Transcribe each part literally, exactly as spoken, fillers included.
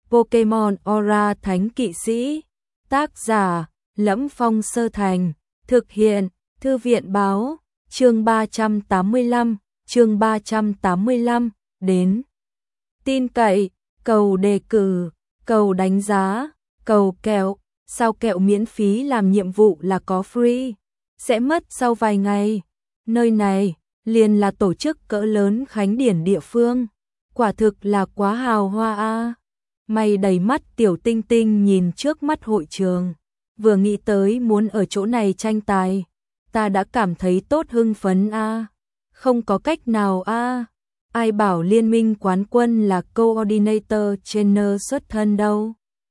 Pokemon Aura Thánh Kỵ Sĩ. Tác giả: Lẫm Phong Sơ Thành. Thực hiện: Thư viện báo. Chương ba trăm tám mươi lăm, chương ba trăm tám mươi lăm, đến. Tin cậy, cầu đề cử, cầu đánh giá, cầu kẹo. Sao kẹo miễn phí làm nhiệm vụ là có free, sẽ mất sau vài ngày. Nơi này liền là tổ chức cỡ lớn khánh điển địa phương, quả thực là quá hào hoa a. À. Mày đầy mắt tiểu tinh tinh nhìn trước mắt hội trường, vừa nghĩ tới muốn ở chỗ này tranh tài, ta đã cảm thấy tốt hưng phấn a. À. Không có cách nào a. À. Ai bảo liên minh quán quân là coordinator trainer xuất thân đâu.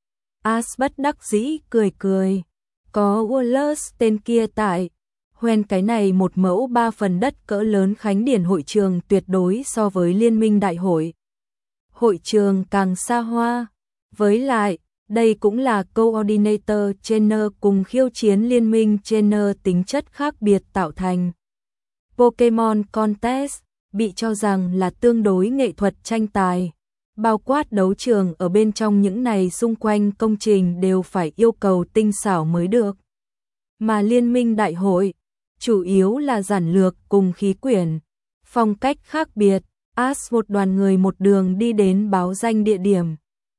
Ash bất đắc dĩ cười cười, có Wallace tên kia tại, hoen cái này một mẫu ba phần đất cỡ lớn khánh điển hội trường tuyệt đối so với liên minh đại hội. Hội trường càng xa hoa, với lại, đây cũng là coordinator trainer cùng khiêu chiến liên minh trainer tính chất khác biệt tạo thành. Pokemon Contest bị cho rằng là tương đối nghệ thuật tranh tài. Bao quát đấu trường ở bên trong những này xung quanh công trình đều phải yêu cầu tinh xảo mới được. Mà liên minh đại hội, chủ yếu là giản lược cùng khí quyển. Phong cách khác biệt, Ash một đoàn người một đường đi đến báo danh địa điểm.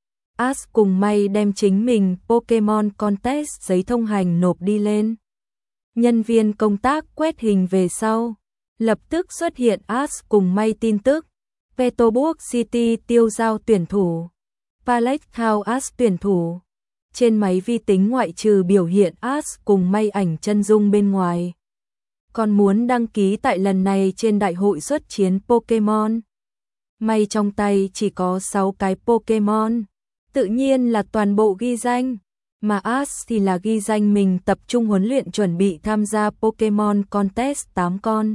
Ash cùng May đem chính mình Pokemon Contest giấy thông hành nộp đi lên. Nhân viên công tác quét hình về sau, lập tức xuất hiện Ash cùng May tin tức. Petersburg City tiêu giao tuyển thủ, Palette House tuyển thủ. Trên máy vi tính ngoại trừ biểu hiện Ash cùng May ảnh chân dung bên ngoài, còn muốn đăng ký tại lần này trên đại hội xuất chiến Pokemon. May trong tay chỉ có sáu cái Pokemon, tự nhiên là toàn bộ ghi danh, mà Ash thì là ghi danh mình tập trung huấn luyện chuẩn bị tham gia Pokemon Contest tám con.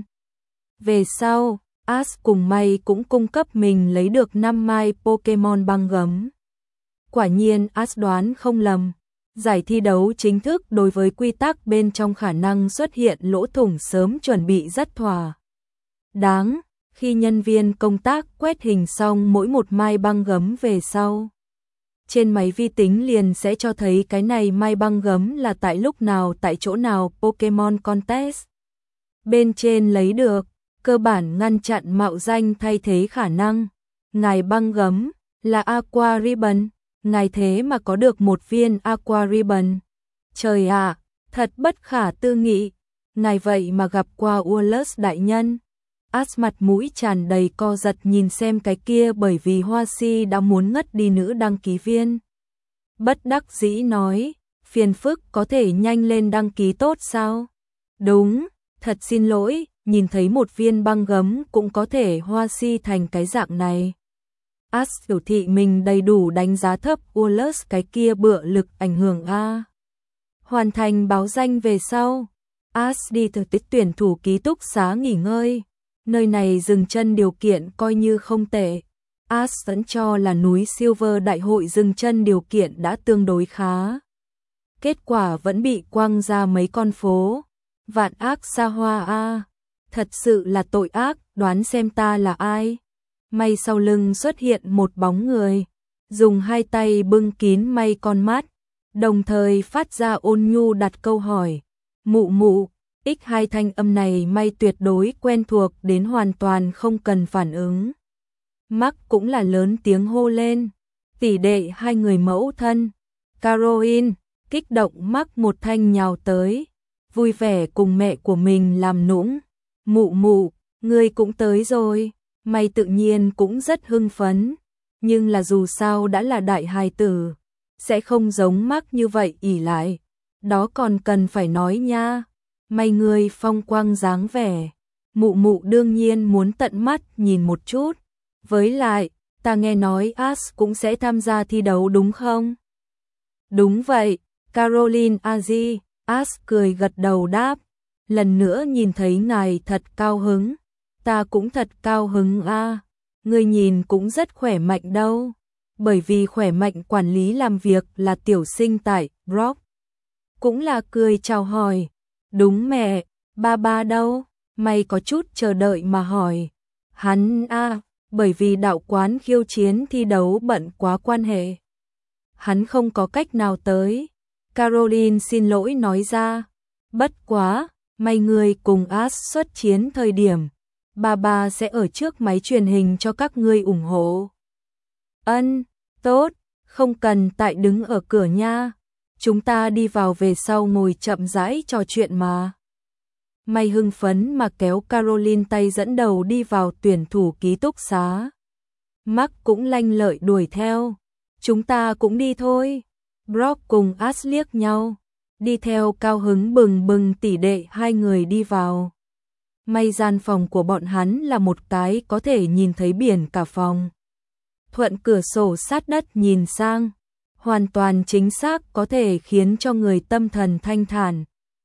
Về sau, Ash cùng May cũng cung cấp mình lấy được năm mai Pokemon băng gấm. Quả nhiên Ash đoán không lầm, giải thi đấu chính thức đối với quy tắc bên trong khả năng xuất hiện lỗ thủng sớm chuẩn bị rất thỏa đáng. Khi nhân viên công tác quét hình xong mỗi một mai băng gấm về sau, trên máy vi tính liền sẽ cho thấy cái này mai băng gấm là tại lúc nào tại chỗ nào Pokemon Contest bên trên lấy được, cơ bản ngăn chặn mạo danh thay thế khả năng. Ngài băng gấm là Aqua Ribbon, ngài thế mà có được một viên Aqua Ribbon. Trời ạ, à, thật bất khả tư nghị, ngài vậy mà gặp qua Wallace đại nhân. Ash mặt mũi tràn đầy co giật nhìn xem cái kia bởi vì Hoa Si đã muốn ngất đi nữ đăng ký viên. Bất đắc dĩ nói, phiền phức có thể nhanh lên đăng ký tốt sao? Đúng, thật xin lỗi, nhìn thấy một viên băng gấm cũng có thể Hoa Si thành cái dạng này. Ash biểu thị mình đầy đủ đánh giá thấp Wallace cái kia bựa lực ảnh hưởng a. Hoàn thành báo danh về sau, Ash đi thực tích tuyển thủ ký túc xá nghỉ ngơi. Nơi này dừng chân điều kiện coi như không tệ. Ash vẫn cho là núi Silver đại hội dừng chân điều kiện đã tương đối khá. Kết quả vẫn bị quăng ra mấy con phố. Vạn ác xa hoa a. Thật sự là tội ác, đoán xem ta là ai. May sau lưng xuất hiện một bóng người, dùng hai tay bưng kín May con mắt, đồng thời phát ra ôn nhu đặt câu hỏi. Mụ mụ, x hai thanh âm này May tuyệt đối quen thuộc đến hoàn toàn không cần phản ứng. Mark cũng là lớn tiếng hô lên. Tỷ đệ hai người mẫu thân. Caroline, kích động Mark một thanh nhào tới, vui vẻ cùng mẹ của mình làm nũng. Mụ mụ, ngươi cũng tới rồi. May tự nhiên cũng rất hưng phấn, nhưng là dù sao đã là đại hài tử, sẽ không giống Mark như vậy ỷ lại. Đó còn cần phải nói nha. May ngươi phong quang dáng vẻ, mụ mụ đương nhiên muốn tận mắt nhìn một chút. Với lại, ta nghe nói Ash cũng sẽ tham gia thi đấu đúng không? Đúng vậy, Caroline Aji. Ash cười gật đầu đáp. Lần nữa nhìn thấy ngài thật cao hứng. Ta cũng thật cao hứng a. À. Ngươi nhìn cũng rất khỏe mạnh đâu. Bởi vì khỏe mạnh quản lý làm việc là tiểu sinh tại Brock. Cũng là cười chào hỏi. Đúng mẹ, ba ba đâu? May có chút chờ đợi mà hỏi. Hắn a, à, bởi vì đạo quán khiêu chiến thi đấu bận quá quan hệ. hắn không có cách nào tới. Caroline xin lỗi nói ra, bất quá, may người cùng Ash xuất chiến thời điểm, bà bà sẽ ở trước máy truyền hình cho các ngươi ủng hộ. Ân, tốt, không cần tại đứng ở cửa nha, chúng ta đi vào về sau ngồi chậm rãi trò chuyện mà. May hưng phấn mà kéo Caroline tay dẫn đầu đi vào tuyển thủ ký túc xá. Mark cũng lanh lợi đuổi theo. Chúng ta cũng đi thôi. Brock cùng Ash liếc nhau. Đi theo cao hứng bừng bừng tỷ đệ hai người đi vào. May gian phòng của bọn hắn là một cái có thể nhìn thấy biển cả phòng. Thuận cửa sổ sát đất nhìn sang. Hoàn toàn chính xác có thể khiến cho người tâm thần thanh thản.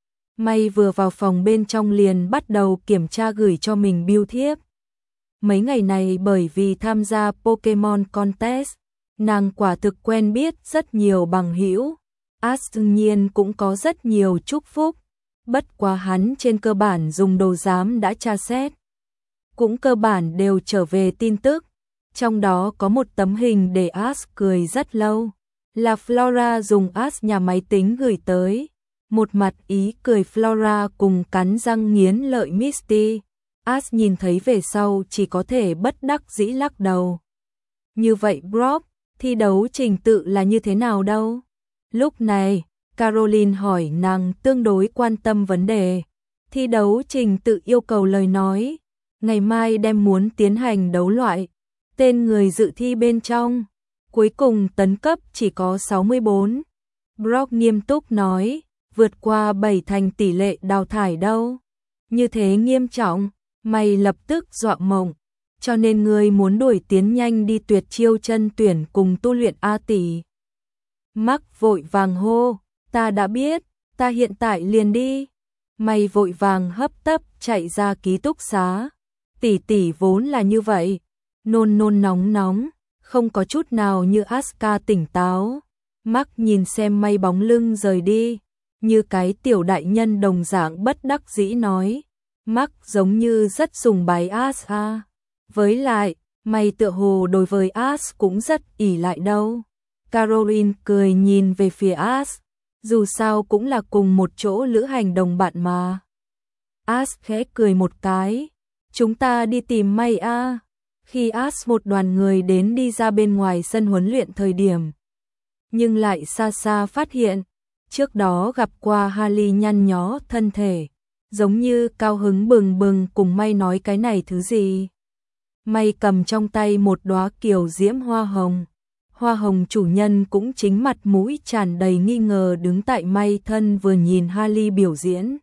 May vừa vào phòng bên trong liền bắt đầu kiểm tra gửi cho mình bưu thiếp. Mấy ngày này bởi vì tham gia Pokemon Contest, nàng quả thực quen biết rất nhiều bằng hữu. Ash đương nhiên cũng có rất nhiều chúc phúc, bất quá hắn trên cơ bản dùng đồ giám đã tra xét. Cũng cơ bản đều trở về tin tức, trong đó có một tấm hình để Ash cười rất lâu. Là Flora dùng Ash nhà máy tính gửi tới. Một mặt ý cười Flora cùng cắn răng nghiến lợi Misty. Ash nhìn thấy về sau chỉ có thể bất đắc dĩ lắc đầu. Như vậy Brock, thi đấu trình tự là như thế nào đâu? Lúc này, Caroline hỏi nàng tương đối quan tâm vấn đề. Thi đấu trình tự yêu cầu lời nói. Ngày mai đem muốn tiến hành đấu loại. Tên người dự thi bên trong. Cuối cùng tấn cấp chỉ có sáu mươi bốn. Brock nghiêm túc nói, vượt qua bảy thành tỷ lệ đào thải đâu. Như thế nghiêm trọng, mày lập tức dọa mộng. Cho nên ngươi muốn đuổi tiến nhanh đi tuyệt chiêu chân tuyển cùng tu luyện A tỷ. Mark vội vàng hô, ta đã biết, ta hiện tại liền đi. Mày vội vàng hấp tấp chạy ra ký túc xá. Tỷ tỷ vốn là như vậy, nôn nôn nóng nóng, không có chút nào như Asuka tỉnh táo. Mark nhìn xem May bóng lưng rời đi, như cái tiểu đại nhân đồng dạng bất đắc dĩ nói. Mark giống như rất sùng bái Asuka. Với lại, May tựa hồ đối với Ash cũng rất ỷ lại đâu. Caroline cười nhìn về phía Ash, dù sao cũng là cùng một chỗ lữ hành đồng bạn mà. Ash khẽ cười một cái, chúng ta đi tìm May a. Khi Ash một đoàn người đến đi ra bên ngoài sân huấn luyện thời điểm, nhưng lại xa xa phát hiện, trước đó gặp qua Harley nhăn nhó thân thể, giống như cao hứng bừng bừng cùng May nói cái này thứ gì. May cầm trong tay một đóa kiều diễm hoa hồng. Hoa hồng chủ nhân cũng chính mặt mũi tràn đầy nghi ngờ đứng tại May thân vừa nhìn Harley biểu diễn.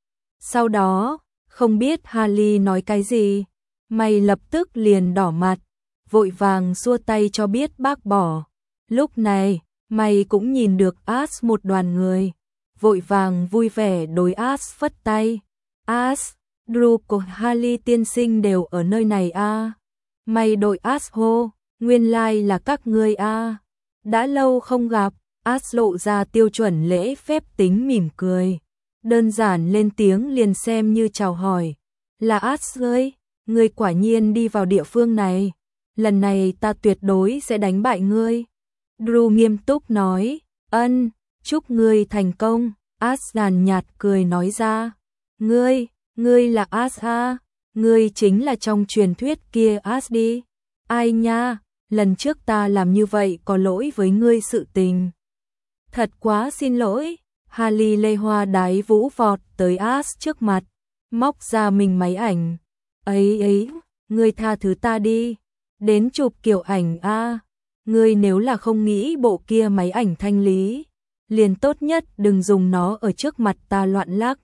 Sau đó, không biết Harley nói cái gì, May lập tức liền đỏ mặt, vội vàng xua tay cho biết bác bỏ. Lúc này, May cũng nhìn được Ash một đoàn người, vội vàng vui vẻ đối Ash phất tay. Ash, Drew của Harley tiên sinh đều ở nơi này a. À. May đội Ash hô, nguyên lai like là các ngươi a. À. Đã lâu không gặp, Ash lộ ra tiêu chuẩn lễ phép tính mỉm cười. Đơn giản lên tiếng liền xem như chào hỏi. Là Ash ơi, ngươi quả nhiên đi vào địa phương này. Lần này ta tuyệt đối sẽ đánh bại ngươi. Drew nghiêm túc nói, ân, chúc ngươi thành công. Ash nhàn nhạt cười nói ra, ngươi, ngươi là Ash a, ngươi chính là trong truyền thuyết kia Ash đi. Ai nha, lần trước ta làm như vậy có lỗi với ngươi sự tình. Thật quá xin lỗi. Harley lê hoa đái vũ vọt tới Ash trước mặt, móc ra mình máy ảnh. Ấy ấy, ngươi tha thứ ta đi, đến chụp kiểu ảnh a. Ngươi nếu là không nghĩ bộ kia máy ảnh thanh lý, liền tốt nhất đừng dùng nó ở trước mặt ta loạn lắc.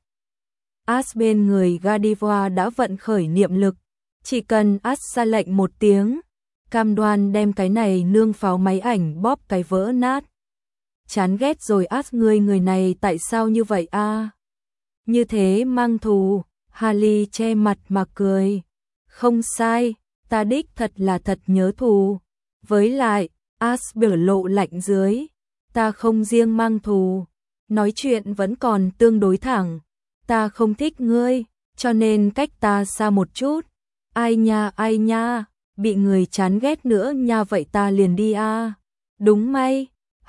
Ash bên người Gardevoir đã vận khởi niệm lực, chỉ cần Ash ra lệnh một tiếng, cam đoan đem cái này nương pháo máy ảnh bóp cái vỡ nát. Chán ghét rồi Ash, ngươi người này tại sao như vậy a? À? Như thế mang thù. Harley che mặt mà cười. Không sai, ta đích thật là thật nhớ thù. Với lại, Ash biểu lộ lạnh dưới. Ta không riêng mang thù, nói chuyện vẫn còn tương đối thẳng. Ta không thích ngươi, cho nên cách ta xa một chút. Ai nha ai nha, bị người chán ghét nữa nha, vậy ta liền đi a. À. Đúng may.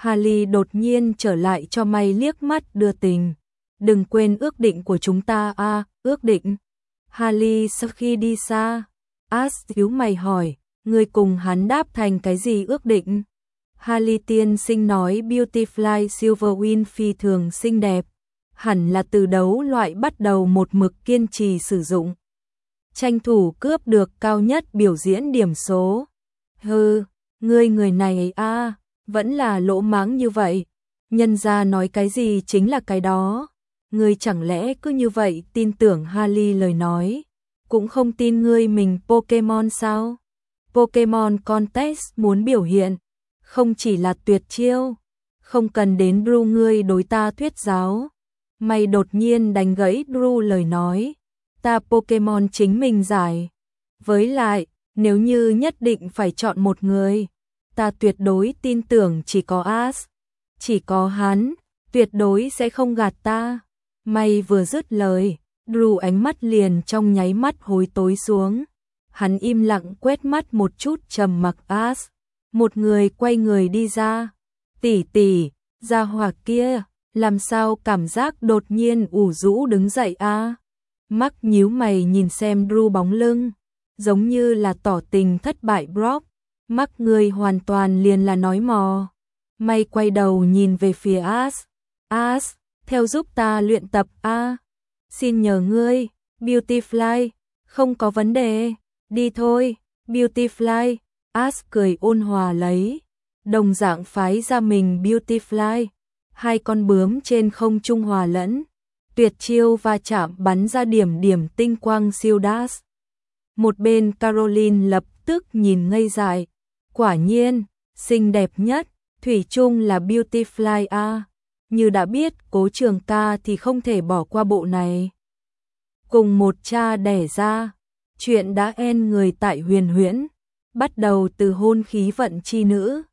Harley đột nhiên trở lại cho May liếc mắt đưa tình. Đừng quên ước định của chúng ta à, ước định. Harley sau khi đi xa, Ash nhíu mày hỏi, ngươi cùng hắn đáp thành cái gì ước định? Harley tiên sinh nói Beautifly Silverwing phi thường xinh đẹp, hẳn là từ đấu loại bắt đầu một mực kiên trì sử dụng. Tranh thủ cướp được cao nhất biểu diễn điểm số. Hừ, ngươi người này a, vẫn là lỗ mãng như vậy. Nhân gia nói cái gì chính là cái đó. Ngươi chẳng lẽ cứ như vậy tin tưởng Harley lời nói, cũng không tin ngươi mình Pokemon sao? Pokemon Contest muốn biểu hiện, không chỉ là tuyệt chiêu, không cần đến Drew ngươi đối ta thuyết giáo. Mày đột nhiên đánh gãy Drew lời nói, ta Pokemon chính mình giải. Với lại, nếu như nhất định phải chọn một người, ta tuyệt đối tin tưởng chỉ có Ash, chỉ có hắn, tuyệt đối sẽ không gạt ta. Mày vừa dứt lời, Drew ánh mắt liền trong nháy mắt hối tối xuống. Hắn im lặng quét mắt một chút trầm mặc Ash. Một người quay người đi ra. Tỷ tỷ, gia hỏa kia, làm sao cảm giác đột nhiên ủ rũ đứng dậy a? À? Mắc nhíu mày nhìn xem Drew bóng lưng, giống như là tỏ tình thất bại Brock. Mắc người hoàn toàn liền là nói mò. May quay đầu nhìn về phía Ash. Ash, theo giúp ta luyện tập a. À? Xin nhờ ngươi, Beautifly, không có vấn đề, đi thôi, Beautifly. Ash cười ôn hòa lấy, đồng dạng phái ra mình Beautifly, hai con bướm trên không trung hòa lẫn, tuyệt chiêu va chạm bắn ra điểm điểm tinh quang siêu dash. Một bên Caroline lập tức nhìn ngây dại, quả nhiên, xinh đẹp nhất, thủy chung là Beautifly a. Như đã biết Cố Trường Ca thì không thể bỏ qua bộ này. Cùng một cha đẻ ra, chuyện đã end người tại Huyền Huyễn. Bắt đầu từ hôn khí vận chi nữ,